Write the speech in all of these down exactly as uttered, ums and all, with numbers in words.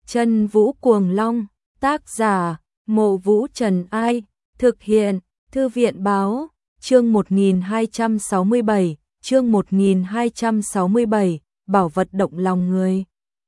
Chân Vũ Cuồng Long, tác giả, Mộ Vũ Trần Ai, thực hiện, Thư viện Báo, chương một nghìn hai trăm sáu mươi bảy, chương một nghìn hai trăm sáu mươi bảy, bảo vật động lòng người.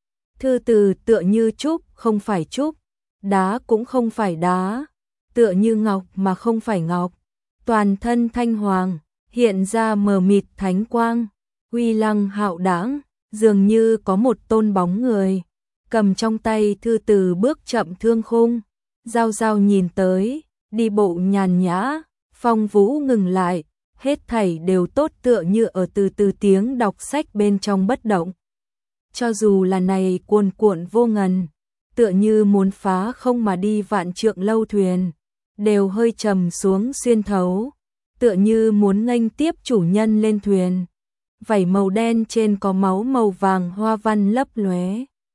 Thư từ tựa như trúc, không phải trúc, đá cũng không phải đá, tựa như ngọc mà không phải ngọc, toàn thân thanh hoàng, hiện ra mờ mịt thánh quang, uy lăng hạo đãng, dường như có một tôn bóng người, cầm trong tay thư từ bước chậm thương khung, giao giao nhìn tới, đi bộ nhàn nhã, phong vũ ngừng lại, hết thảy đều tốt tựa như ở từ từ tiếng đọc sách bên trong bất động. Cho dù là này cuồn cuộn vô ngần, tựa như muốn phá không mà đi vạn trượng lâu thuyền, đều hơi trầm xuống xuyên thấu, tựa như muốn nghênh tiếp chủ nhân lên thuyền. Vảy màu đen trên có máu màu vàng hoa văn lấp lóe,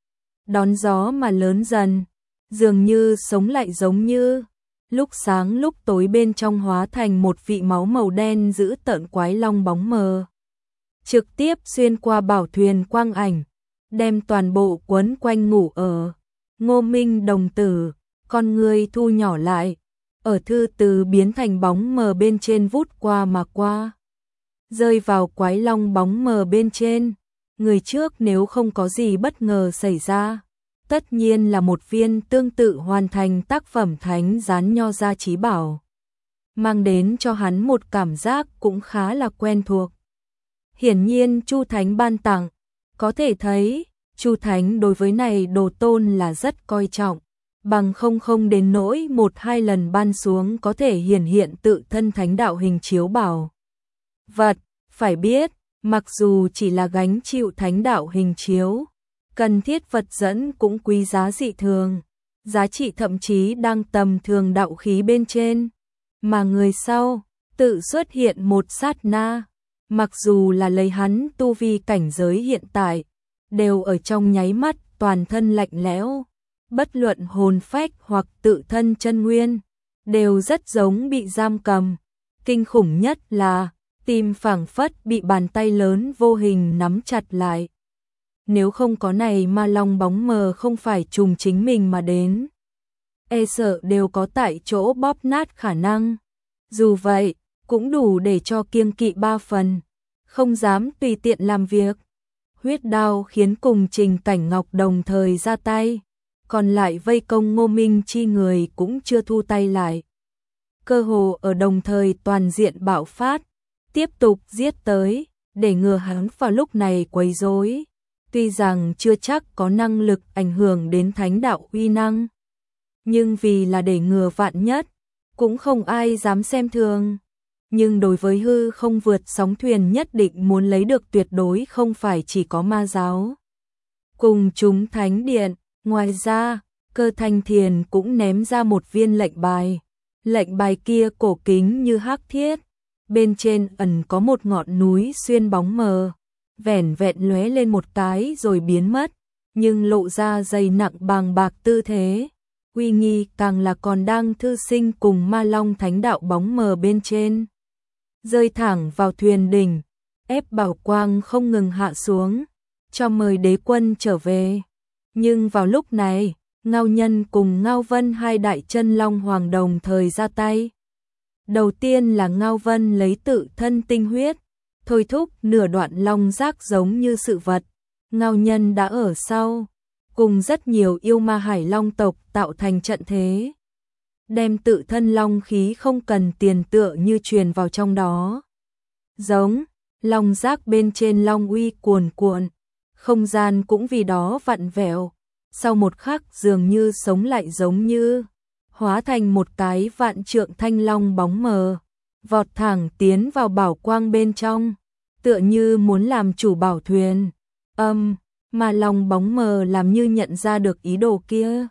đón gió mà lớn dần, dường như sống lại giống như lúc sáng lúc tối bên trong hóa thành một vị máu màu đen giữ tợn quái long bóng mờ, trực tiếp xuyên qua bảo thuyền quang ảnh, đem toàn bộ quấn quanh ngủ ở. Ngô Minh đồng tử, con người thu nhỏ lại, ở thư từ biến thành bóng mờ bên trên vút qua mà qua, rơi vào quái long bóng mờ bên trên. Người trước nếu không có gì bất ngờ xảy ra, tất nhiên là một viên tương tự hoàn thành tác phẩm thánh gián nho gia chí bảo, mang đến cho hắn một cảm giác cũng khá là quen thuộc. Hiển nhiên Chu Thánh ban tặng, có thể thấy Chu Thánh đối với này đồ tôn là rất coi trọng, bằng không không đến nỗi một hai lần ban xuống có thể hiển hiện tự thân thánh đạo hình chiếu bảo vật. Phải biết, mặc dù chỉ là gánh chịu thánh đạo hình chiếu, cần thiết vật dẫn cũng quý giá dị thường, giá trị thậm chí đang tầm thường đạo khí bên trên, mà người sau tự xuất hiện một sát na, mặc dù là lấy hắn tu vi cảnh giới hiện tại, đều ở trong nháy mắt toàn thân lạnh lẽo, bất luận hồn phách hoặc tự thân chân nguyên, đều rất giống bị giam cầm. Kinh khủng nhất là tim phảng phất bị bàn tay lớn vô hình nắm chặt lại. Nếu không có này ma long bóng mờ không phải trùng chính mình mà đến, e sợ đều có tại chỗ bóp nát khả năng. Dù vậy, cũng đủ để cho kiêng kỵ ba phần, không dám tùy tiện làm việc. Huyết đao khiến cùng Trình Cảnh Ngọc đồng thời ra tay, còn lại vây công Ngô Minh chi người cũng chưa thu tay lại. Cơ hồ ở đồng thời toàn diện bạo phát, tiếp tục giết tới, để ngừa hắn vào lúc này quấy rối. Tuy rằng chưa chắc có năng lực ảnh hưởng đến thánh đạo uy năng, nhưng vì là để ngừa vạn nhất, cũng không ai dám xem thường. Nhưng đối với hư không vượt sóng thuyền nhất định muốn lấy được tuyệt đối không phải chỉ có ma giáo cùng chúng thánh điện. Ngoài ra, Cơ Thanh Thiền cũng ném ra một viên lệnh bài. Lệnh bài kia cổ kính như hắc thiết, bên trên ẩn có một ngọn núi xuyên bóng mờ, vẻn vẹn lóe lên một cái rồi biến mất, nhưng lộ ra dày nặng bàng bạc tư thế. Uy nghi càng là còn đang thư sinh cùng ma long thánh đạo bóng mờ bên trên, rơi thẳng vào thuyền đỉnh, ép bảo quang không ngừng hạ xuống, cho mời đế quân trở về. Nhưng vào lúc này, Ngao Nhân cùng Ngao Vân hai đại chân long hoàng đồng thời ra tay. Đầu tiên là Ngao Vân lấy tự thân tinh huyết, thôi thúc nửa đoạn long giác giống như sự vật. Ngao Nhân đã ở sau, cùng rất nhiều yêu ma hải long tộc tạo thành trận thế, đem tự thân long khí không cần tiền tựa như truyền vào trong đó. Giống, long giác bên trên long uy cuồn cuộn, không gian cũng vì đó vặn vẹo, sau một khắc dường như sống lại giống như hóa thành một cái vạn trượng thanh long bóng mờ, vọt thẳng tiến vào bảo quang bên trong, tựa như muốn làm chủ bảo thuyền. Âm, mà long bóng mờ làm như nhận ra được ý đồ kia.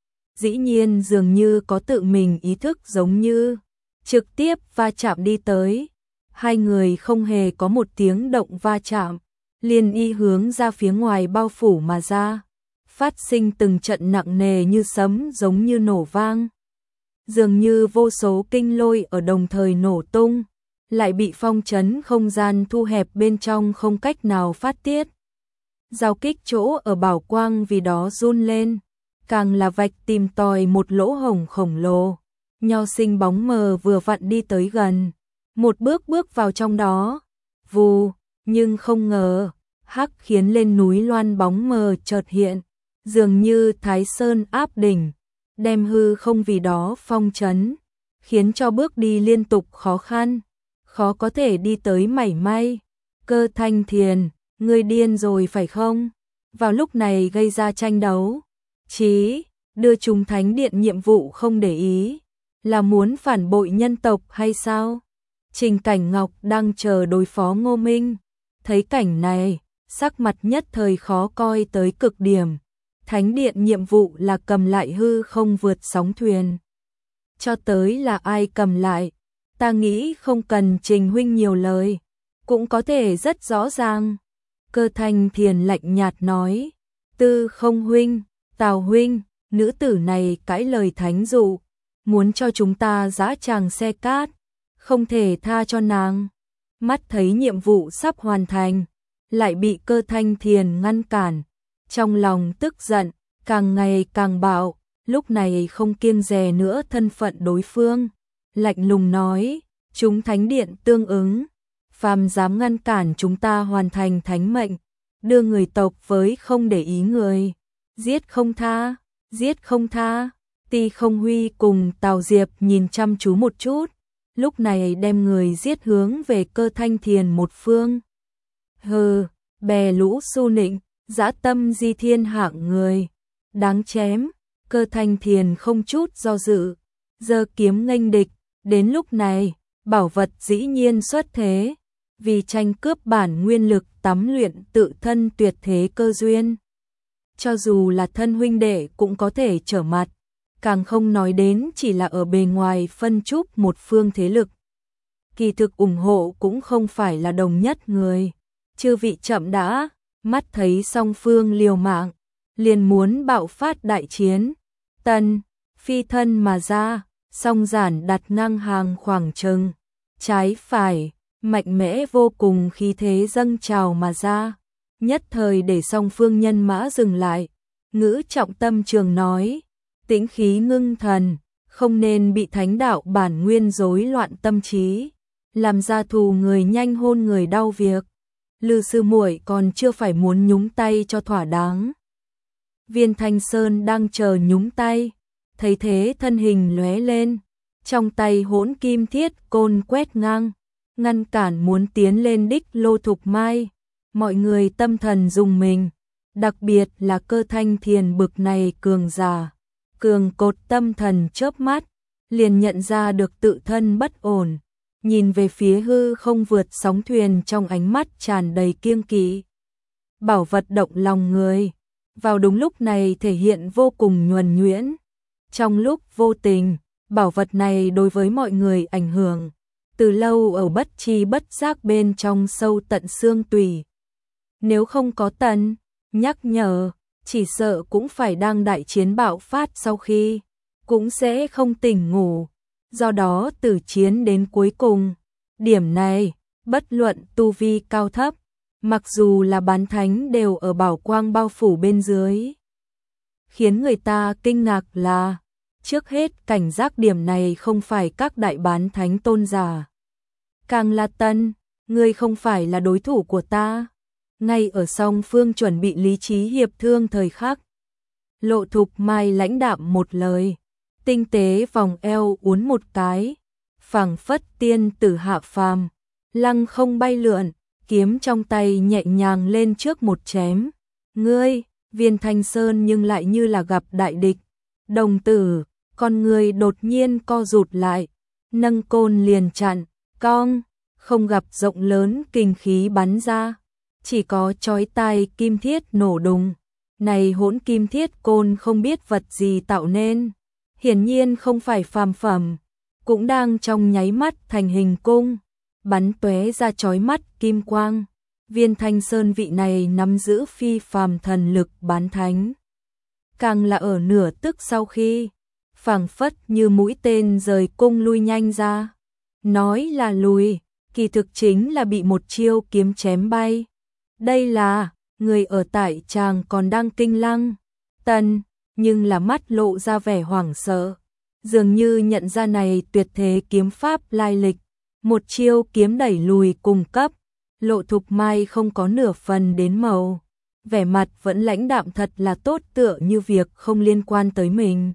Dĩ nhiên dường như có tự mình ý thức giống như, trực tiếp va chạm đi tới. Hai người không hề có một tiếng động va chạm, liền y hướng ra phía ngoài bao phủ mà ra, phát sinh từng trận nặng nề như sấm giống như nổ vang. Dường như vô số kinh lôi ở đồng thời nổ tung, lại bị phong trấn không gian thu hẹp bên trong không cách nào phát tiết. Giao kích chỗ ở bảo quang vì đó run lên, càng là vạch tìm tòi một lỗ hổng khổng lồ. Nho Sinh bóng mờ vừa vặn đi tới gần, một bước bước vào trong đó. Vù, nhưng không ngờ, hắc khiến lên núi loan bóng mờ chợt hiện, dường như Thái Sơn áp đỉnh, đem hư không vì đó phong trấn, khiến cho bước đi liên tục khó khăn, khó có thể đi tới mảy may. Cơ Thanh Thiền, ngươi điên rồi phải không? Vào lúc này gây ra tranh đấu, chí đưa chúng thánh điện nhiệm vụ không để ý, là muốn phản bội nhân tộc hay sao? Trình Cảnh Ngọc đang chờ đối phó Ngô Minh, thấy cảnh này, sắc mặt nhất thời khó coi tới cực điểm. Thánh điện nhiệm vụ là cầm lại hư không vượt sóng thuyền. Cho tới là ai cầm lại, ta nghĩ không cần Trình huynh nhiều lời, cũng có thể rất rõ ràng. Cơ Thanh Thiền lạnh nhạt nói, Tư Không huynh, Tào huynh, nữ tử này cãi lời thánh dụ, muốn cho chúng ta giã tràng xe cát, không thể tha cho nàng. Mắt thấy nhiệm vụ sắp hoàn thành, lại bị Cơ Thanh Thiền ngăn cản, trong lòng tức giận, càng ngày càng bạo, lúc này không kiêng dè nữa thân phận đối phương, lạnh lùng nói, chúng thánh điện tương ứng, phàm dám ngăn cản chúng ta hoàn thành thánh mệnh, đưa người tộc với không để ý người, giết không tha, giết không tha. Ti Không Huy cùng Tào Diệp nhìn chăm chú một chút, lúc này đem người giết hướng về Cơ Thanh Thiền một phương. Hừ, bè lũ su nịnh, dã tâm di thiên hạng người, đáng chém. Cơ Thanh Thiền không chút do dự, giơ kiếm nghênh địch. Đến lúc này, bảo vật dĩ nhiên xuất thế, vì tranh cướp bản nguyên lực tắm luyện tự thân tuyệt thế cơ duyên. Cho dù là thân huynh đệ cũng có thể trở mặt, càng không nói đến chỉ là ở bề ngoài phân chúc một phương thế lực. Kỳ thực ủng hộ cũng không phải là đồng nhất người. Chư vị chậm đã, mắt thấy song phương liều mạng, liền muốn bạo phát đại chiến. Tần, phi thân mà ra, song giản đặt ngang hàng khoảng trừng, trái phải, mạnh mẽ vô cùng, khí thế dâng trào mà ra. Nhất thời để song phương nhân mã dừng lại, ngữ trọng tâm trường nói, tĩnh khí ngưng thần, không nên bị thánh đạo bản nguyên rối loạn tâm trí, làm ra thù người nhanh hôn người đau việc. Lư sư muội còn chưa phải muốn nhúng tay cho thỏa đáng. Viên Thanh Sơn đang chờ nhúng tay, thấy thế thân hình lóe lên, trong tay hỗn kim thiết côn quét ngang, ngăn cản muốn tiến lên đích Lô Thục Mai. Mọi người tâm thần rùng mình, đặc biệt là Cơ Thanh Thiền bực này cường giả, cường cột tâm thần chớp mắt, liền nhận ra được tự thân bất ổn, nhìn về phía hư không vượt sóng thuyền trong ánh mắt tràn đầy kiêng kỵ. Bảo vật động lòng người, vào đúng lúc này thể hiện vô cùng nhuần nhuyễn. Trong lúc vô tình, bảo vật này đối với mọi người ảnh hưởng, từ lâu ở bất chi bất giác bên trong sâu tận xương tủy. Nếu không có Tần nhắc nhở, chỉ sợ cũng phải đang đại chiến bạo phát sau khi, cũng sẽ không tỉnh ngủ. Do đó từ chiến đến cuối cùng, điểm này, bất luận tu vi cao thấp, mặc dù là bán thánh đều ở bảo quang bao phủ bên dưới. Khiến người ta kinh ngạc là, trước hết cảnh giác điểm này không phải các đại bán thánh tôn giả. Càng là Tần, ngươi không phải là đối thủ của ta. Ngay ở song phương chuẩn bị lý trí hiệp thương thời khắc, Lộ Thục Mai lãnh đạm một lời, tinh tế vòng eo uốn một cái, phảng phất tiên tử hạ phàm, lăng không bay lượn, kiếm trong tay nhẹ nhàng lên trước một chém. Ngươi, Viên Thanh Sơn nhưng lại như là gặp đại địch. Đồng tử, con người đột nhiên co rụt lại, nâng côn liền chặn, cong, không gặp rộng lớn kinh khí bắn ra, chỉ có chói tai kim thiết nổ đùng. Này hỗn kim thiết côn không biết vật gì tạo nên, hiển nhiên không phải phàm phẩm, cũng đang trong nháy mắt thành hình cung, bắn tóe ra chói mắt kim quang. Viên Thanh Sơn vị này nắm giữ phi phàm thần lực bán thánh, càng là ở nửa tức sau khi, phảng phất như mũi tên rời cung lui nhanh ra. Nói là lùi, kỳ thực chính là bị một chiêu kiếm chém bay. Đây là, người ở tại tràng còn đang kinh lăng. Tần, nhưng là mắt lộ ra vẻ hoảng sợ, dường như nhận ra này tuyệt thế kiếm pháp lai lịch, một chiêu kiếm đẩy lùi cùng cấp. Lộ Thục Mai không có nửa phần đến màu, vẻ mặt vẫn lãnh đạm thật là tốt, tựa như việc không liên quan tới mình.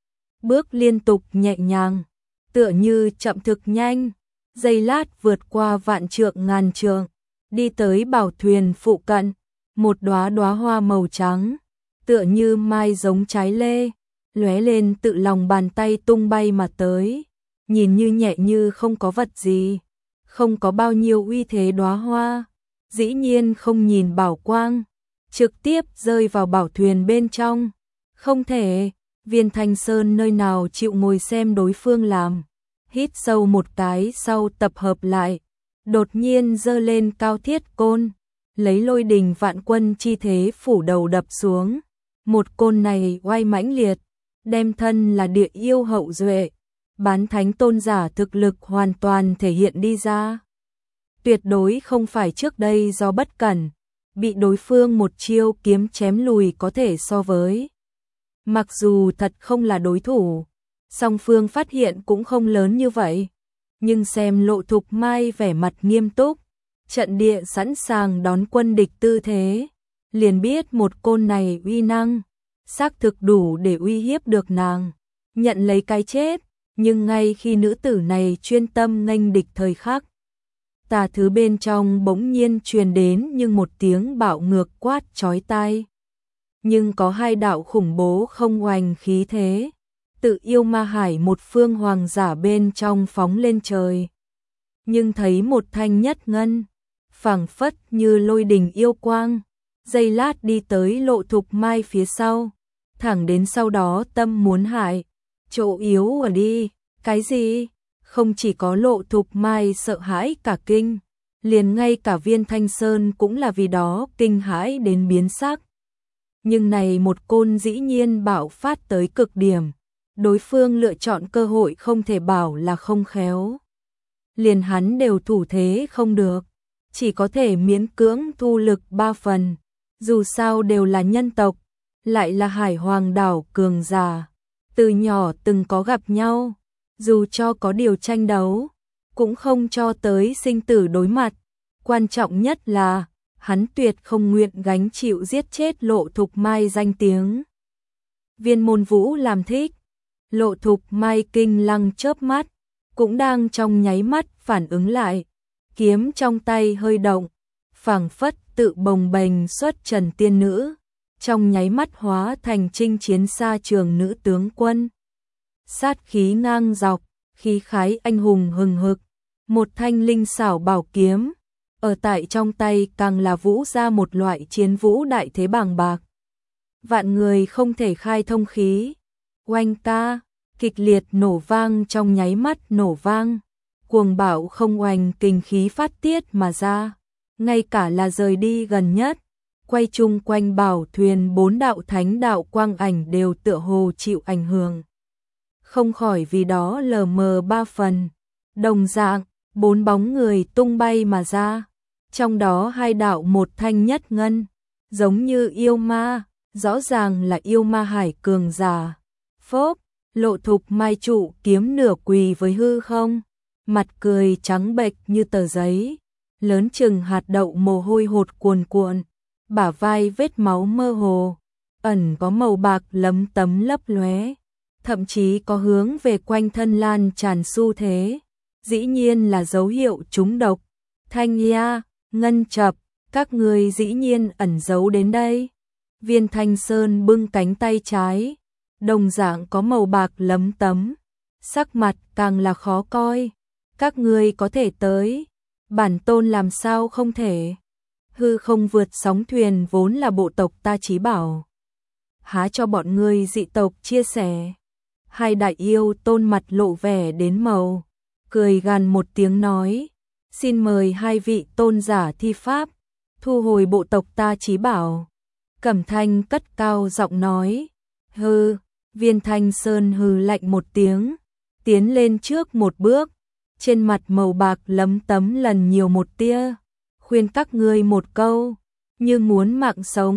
Bước liên tục nhẹ nhàng, tựa như chậm thực nhanh, giây lát vượt qua vạn trượng ngàn trượng, đi tới bảo thuyền phụ cận, một đóa đóa hoa màu trắng, tựa như mai giống trái lê, lóe lên tự lòng bàn tay tung bay mà tới, nhìn như nhẹ như không có vật gì, không có bao nhiêu uy thế đóa hoa, dĩ nhiên không nhìn bảo quang, trực tiếp rơi vào bảo thuyền bên trong. Không thể, Viên Thanh Sơn nơi nào chịu ngồi xem đối phương làm, hít sâu một cái sau tập hợp lại, đột nhiên giơ lên cao thiết côn, lấy lôi đình vạn quân chi thế phủ đầu đập xuống. Một côn này oai mãnh liệt, đem thân là địa yêu hậu duệ, bán thánh tôn giả thực lực hoàn toàn thể hiện đi ra. Tuyệt đối không phải trước đây do bất cẩn, bị đối phương một chiêu kiếm chém lùi có thể so với. Mặc dù thật không là đối thủ, song phương phát hiện cũng không lớn như vậy, nhưng xem Lộ Thục Mai vẻ mặt nghiêm túc, trận địa sẵn sàng đón quân địch tư thế, liền biết một côn này uy năng, xác thực đủ để uy hiếp được nàng, nhận lấy cái chết. Nhưng ngay khi nữ tử này chuyên tâm nghênh địch thời khắc, tà thứ bên trong bỗng nhiên truyền đến nhưng một tiếng bạo ngược quát chói tai. Nhưng có hai đạo khủng bố không oanh khí thế, tự yêu ma hải một phương hoàng giả bên trong phóng lên trời. Nhưng thấy một thanh nhất ngân, phảng phất như lôi đình yêu quang, giây lát đi tới Lộ Thục Mai phía sau, thẳng đến sau đó tâm muốn hại. Chỗ yếu ở đi, cái gì? Không chỉ có Lộ Thục Mai sợ hãi cả kinh, liền ngay cả Viên Thanh Sơn cũng là vì đó kinh hãi đến biến sắc. Nhưng này một côn dĩ nhiên bạo phát tới cực điểm, đối phương lựa chọn cơ hội không thể bảo là không khéo. Liền hắn đều thủ thế không được, chỉ có thể miễn cưỡng thu lực ba phần, dù sao đều là nhân tộc, lại là Hải Hoàng đảo cường giả. Từ nhỏ từng có gặp nhau, dù cho có điều tranh đấu, cũng không cho tới sinh tử đối mặt. Quan trọng nhất là, hắn tuyệt không nguyện gánh chịu giết chết Lộ Thục Mai danh tiếng. Viên Môn Vũ làm thích, Lộ Thục Mai kinh lăng chớp mắt, cũng đang trong nháy mắt phản ứng lại, kiếm trong tay hơi động, phảng phất tự bồng bềnh xuất trần tiên nữ. Trong nháy mắt hóa thành chinh chiến xa trường nữ tướng quân. Sát khí ngang dọc, khí khái anh hùng hừng hực, một thanh linh xảo bảo kiếm, ở tại trong tay càng là vũ ra một loại chiến vũ đại thế bàng bạc. Vạn người không thể khai thông khí, oanh ca, kịch liệt nổ vang trong nháy mắt nổ vang, cuồng bạo không oanh kinh khí phát tiết mà ra, ngay cả là rời đi gần nhất. Quay chung quanh bảo thuyền bốn đạo thánh đạo quang ảnh đều tựa hồ chịu ảnh hưởng. Không khỏi vì đó lờ mờ ba phần. Đồng dạng, bốn bóng người tung bay mà ra. Trong đó hai đạo một thanh nhất ngân, giống như yêu ma, rõ ràng là yêu ma hải cường giả. Phốp, Lộ Thục Mai trụ kiếm nửa quỳ với hư không, mặt cười trắng bệch như tờ giấy, lớn chừng hạt đậu mồ hôi hột cuồn cuộn. Bả vai vết máu mơ hồ, ẩn có màu bạc lấm tấm lấp lóe, thậm chí có hướng về quanh thân lan tràn xu thế, dĩ nhiên là dấu hiệu trúng độc. Thanh Ya, Ngân Chập, các người dĩ nhiên ẩn giấu đến đây. Viên Thanh Sơn bưng cánh tay trái, đồng dạng có màu bạc lấm tấm, sắc mặt càng là khó coi. Các người có thể tới, bản tôn làm sao không thể? Hư không vượt sóng thuyền vốn là bộ tộc ta chí bảo, há cho bọn ngươi dị tộc chia sẻ. Hai đại yêu tôn mặt lộ vẻ đến màu, cười gằn một tiếng nói, xin mời hai vị tôn giả thi pháp, thu hồi bộ tộc ta chí bảo. Cẩm Thanh cất cao giọng nói, hư. Viên Thanh Sơn hừ lạnh một tiếng, tiến lên trước một bước, trên mặt màu bạc lấm tấm lần nhiều một tia. Khuyên các ngươi một câu, như muốn mạng sống,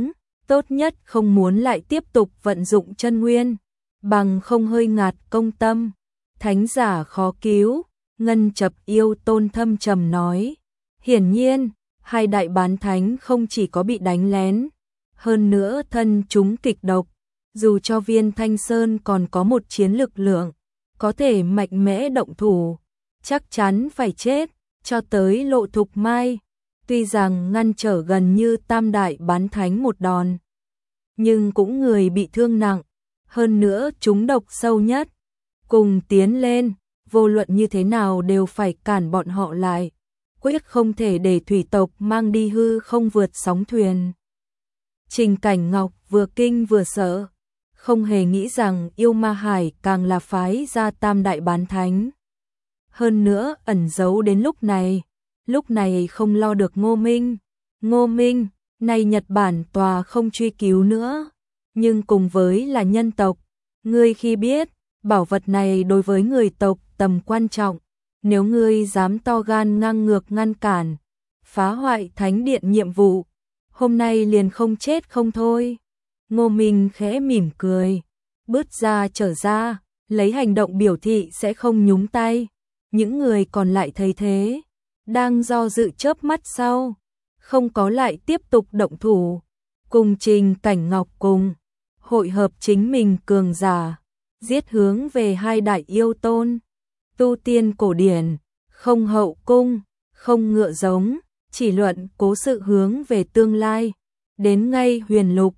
tốt nhất không muốn lại tiếp tục vận dụng chân nguyên, bằng không hơi ngạt công tâm, thánh giả khó cứu. Ngân Chập Yêu Tôn thâm trầm nói, hiển nhiên, hai đại bán thánh không chỉ có bị đánh lén, hơn nữa thân chúng kịch độc, dù cho Viên Thanh Sơn còn có một chiến lực lượng, có thể mạnh mẽ động thủ, chắc chắn phải chết. Cho tới Lộ Thục Mai, tuy rằng ngăn trở gần như tam đại bán thánh một đòn, nhưng cũng người bị thương nặng, hơn nữa chúng độc sâu nhất. Cùng tiến lên, vô luận như thế nào đều phải cản bọn họ lại, quyết không thể để thủy tộc mang đi hư không vượt sóng thuyền. Trình Cảnh Ngọc vừa kinh vừa sợ, không hề nghĩ rằng Yêu Ma Hải càng là phái ra tam đại bán thánh. Hơn nữa ẩn giấu đến lúc này, lúc này không lo được Ngô Minh. Ngô Minh, này Nhật Bản tòa không truy cứu nữa, nhưng cùng với là nhân tộc, ngươi khi biết, bảo vật này đối với người tộc tầm quan trọng, nếu ngươi dám to gan ngang ngược ngăn cản, phá hoại thánh điện nhiệm vụ, hôm nay liền không chết không thôi. Ngô Minh khẽ mỉm cười, bước ra trở ra, lấy hành động biểu thị sẽ không nhúng tay. Những người còn lại thấy thế, đang do dự chớp mắt sau, không có lại tiếp tục động thủ, cùng Trình Cảnh Ngọc cùng hội hợp chính mình cường giả, giết hướng về hai đại yêu tôn. Tu tiên cổ điển, không hậu cung, không ngựa giống, chỉ luận cố sự hướng về tương lai. Đến ngay huyền lục,